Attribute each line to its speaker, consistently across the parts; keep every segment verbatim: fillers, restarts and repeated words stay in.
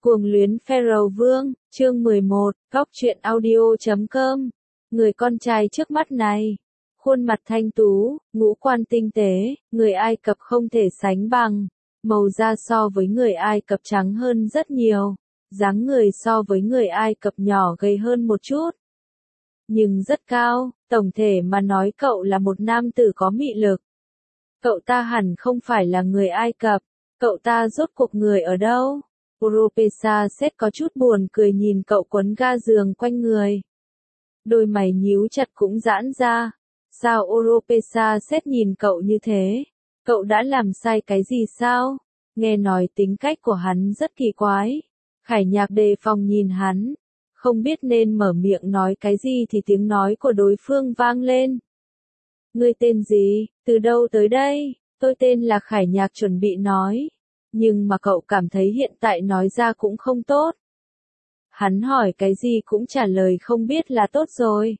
Speaker 1: Cuồng luyến Pharaoh Vương, chương mười một, góc truyện audio chấm com. Người con trai trước mắt này, khuôn mặt thanh tú, ngũ quan tinh tế, người Ai Cập không thể sánh bằng, màu da so với người Ai Cập trắng hơn rất nhiều, dáng người so với người Ai Cập nhỏ gầy hơn một chút, nhưng rất cao, tổng thể mà nói cậu là một nam tử có mị lực. Cậu ta hẳn không phải là người Ai Cập, cậu ta rốt cuộc người ở đâu? Oropesa Set có chút buồn cười nhìn cậu quấn ga giường quanh người. Đôi mày nhíu chặt cũng giãn ra. Sao Oropesa Set nhìn cậu như thế? Cậu đã làm sai cái gì sao? Nghe nói tính cách của hắn rất kỳ quái. Khải Nhạc đề phòng nhìn hắn. Không biết nên mở miệng nói cái gì thì tiếng nói của đối phương vang lên. Ngươi tên gì? Từ đâu tới đây? Tôi tên là Khải Nhạc chuẩn bị nói. Nhưng mà cậu cảm thấy hiện tại nói ra cũng không tốt. Hắn hỏi cái gì cũng trả lời không biết là tốt rồi.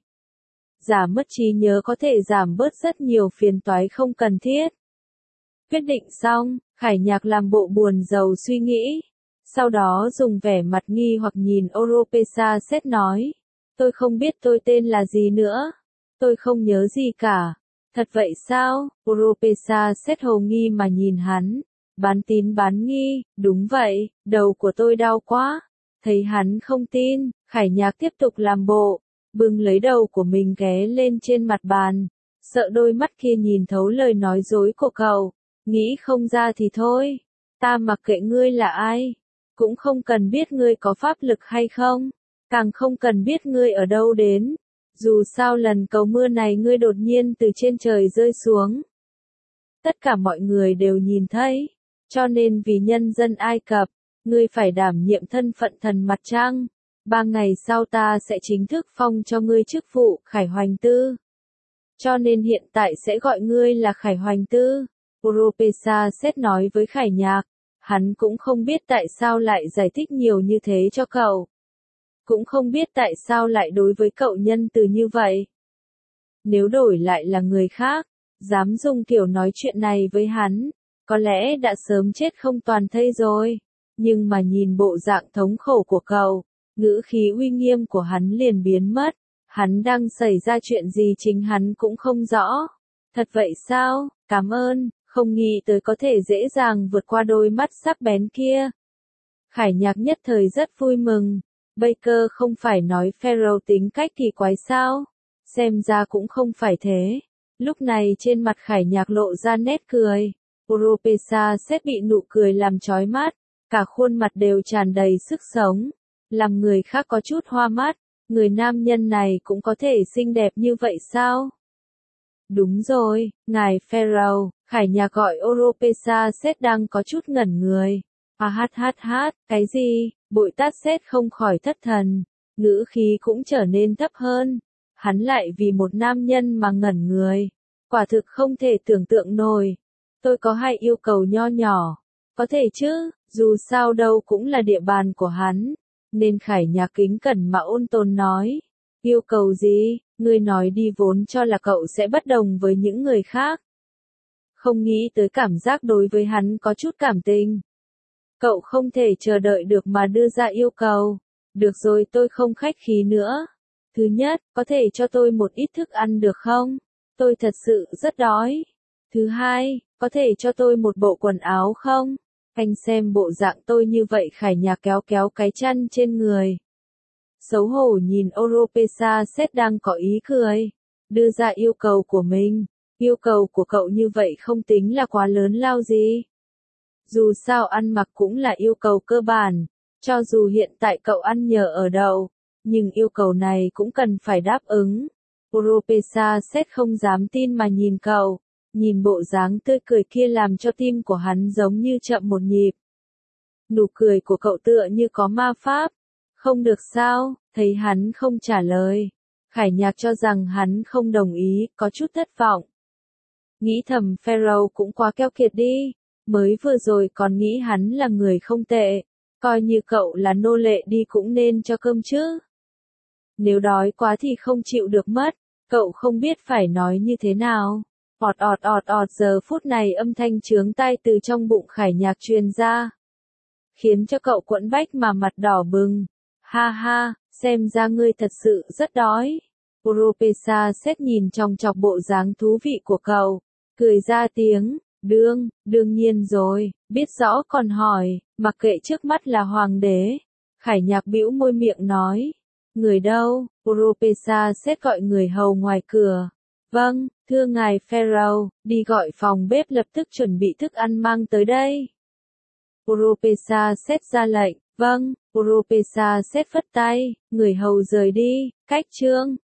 Speaker 1: Giả mất trí nhớ có thể giảm bớt rất nhiều phiền toái không cần thiết. Quyết định xong, Khải Nhạc làm bộ buồn rầu suy nghĩ. Sau đó dùng vẻ mặt nghi hoặc nhìn Oropesa Set nói. Tôi không biết tôi tên là gì nữa. Tôi không nhớ gì cả. Thật vậy sao? Oropesa Set hồ nghi mà nhìn hắn. Bán tín bán nghi, đúng vậy, đầu của tôi đau quá. Thấy hắn không tin, Khải Nhạc tiếp tục làm bộ, bưng lấy đầu của mình ghé lên trên mặt bàn, sợ đôi mắt kia nhìn thấu lời nói dối của cậu, nghĩ không ra thì thôi, ta mặc kệ ngươi là ai, cũng không cần biết ngươi có pháp lực hay không, càng không cần biết ngươi ở đâu đến, dù sao lần cầu mưa này ngươi đột nhiên từ trên trời rơi xuống. Tất cả mọi người đều nhìn thấy. Cho nên vì nhân dân Ai Cập, ngươi phải đảm nhiệm thân phận thần mặt trăng. Ba ngày sau ta sẽ chính thức phong cho ngươi chức vụ Khải Hoành Tư. Cho nên hiện tại sẽ gọi ngươi là Khải Hoành Tư. Oropesa Set nói với Khải Nhạc. Hắn cũng không biết tại sao lại giải thích nhiều như thế cho cậu. Cũng không biết tại sao lại đối với cậu nhân từ như vậy. Nếu đổi lại là người khác, dám dùng kiểu nói chuyện này với hắn. Có lẽ đã sớm chết không toàn thây rồi, nhưng mà nhìn bộ dạng thống khổ của cậu, ngữ khí uy nghiêm của hắn liền biến mất, hắn đang xảy ra chuyện gì chính hắn cũng không rõ. Thật vậy sao? Cảm ơn, không nghĩ tới có thể dễ dàng vượt qua đôi mắt sắc bén kia. Khải Nhạc nhất thời rất vui mừng, Baker không phải nói Pharaoh tính cách kỳ quái sao? Xem ra cũng không phải thế. Lúc này trên mặt Khải Nhạc lộ ra nét cười. Oropesa Set bị nụ cười làm chói mắt, cả khuôn mặt đều tràn đầy sức sống, làm người khác có chút hoa mắt, người nam nhân này cũng có thể xinh đẹp như vậy sao? Đúng rồi, ngài Pharaoh, Khải Nhạc gọi Oropesa Set đang có chút ngẩn người. À hát hát hát, cái gì? Bội tát Set không khỏi thất thần, ngữ khí cũng trở nên thấp hơn, hắn lại vì một nam nhân mà ngẩn người, quả thực không thể tưởng tượng nổi. Tôi có hai yêu cầu nho nhỏ. Có thể chứ, dù sao đâu cũng là địa bàn của hắn. Nên Khải Nhạc kính cẩn mà ôn tồn nói. Yêu cầu gì? Ngươi nói đi vốn cho là cậu sẽ bất đồng với những người khác. Không nghĩ tới cảm giác đối với hắn có chút cảm tình. Cậu không thể chờ đợi được mà đưa ra yêu cầu. Được rồi tôi không khách khí nữa. Thứ nhất, có thể cho tôi một ít thức ăn được không? Tôi thật sự rất đói. Thứ hai, có thể cho tôi một bộ quần áo không? Anh xem bộ dạng tôi như vậy. Khải Nhạc kéo kéo cái chăn trên người. Xấu hổ nhìn Oropesa Set đang có ý cười. Đưa ra yêu cầu của mình. Yêu cầu của cậu như vậy không tính là quá lớn lao gì. Dù sao ăn mặc cũng là yêu cầu cơ bản. Cho dù hiện tại cậu ăn nhờ ở đậu. Nhưng yêu cầu này cũng cần phải đáp ứng. Oropesa Set không dám tin mà nhìn cậu. Nhìn bộ dáng tươi cười kia làm cho tim của hắn giống như chậm một nhịp. Nụ cười của cậu tựa như có ma pháp. Không được sao, thấy hắn không trả lời. Khải Nhạc cho rằng hắn không đồng ý, có chút thất vọng. Nghĩ thầm Pharaoh cũng quá keo kiệt đi. Mới vừa rồi còn nghĩ hắn là người không tệ. Coi như cậu là nô lệ đi cũng nên cho cơm chứ. Nếu đói quá thì không chịu được mất. Cậu không biết phải nói như thế nào. Ọt ọt ọt ọt giờ phút này âm thanh chướng tai từ trong bụng Khải Nhạc truyền ra. khiến cho cậu quẫn bách mà mặt đỏ bừng. Ha ha, xem ra ngươi thật sự rất đói. Oropesa xét nhìn trong chọc bộ dáng thú vị của cậu, cười ra tiếng, đương, đương nhiên rồi, biết rõ còn hỏi, mặc kệ trước mắt là hoàng đế. Khải Nhạc bĩu môi miệng nói, người đâu? Oropesa xét gọi người hầu ngoài cửa. Vâng, thưa ngài Pharaoh, đi gọi phòng bếp lập tức chuẩn bị thức ăn mang tới đây. Oropesa xét ra lệnh, vâng, Oropesa xét phất tay, người hầu rời đi, cách chương.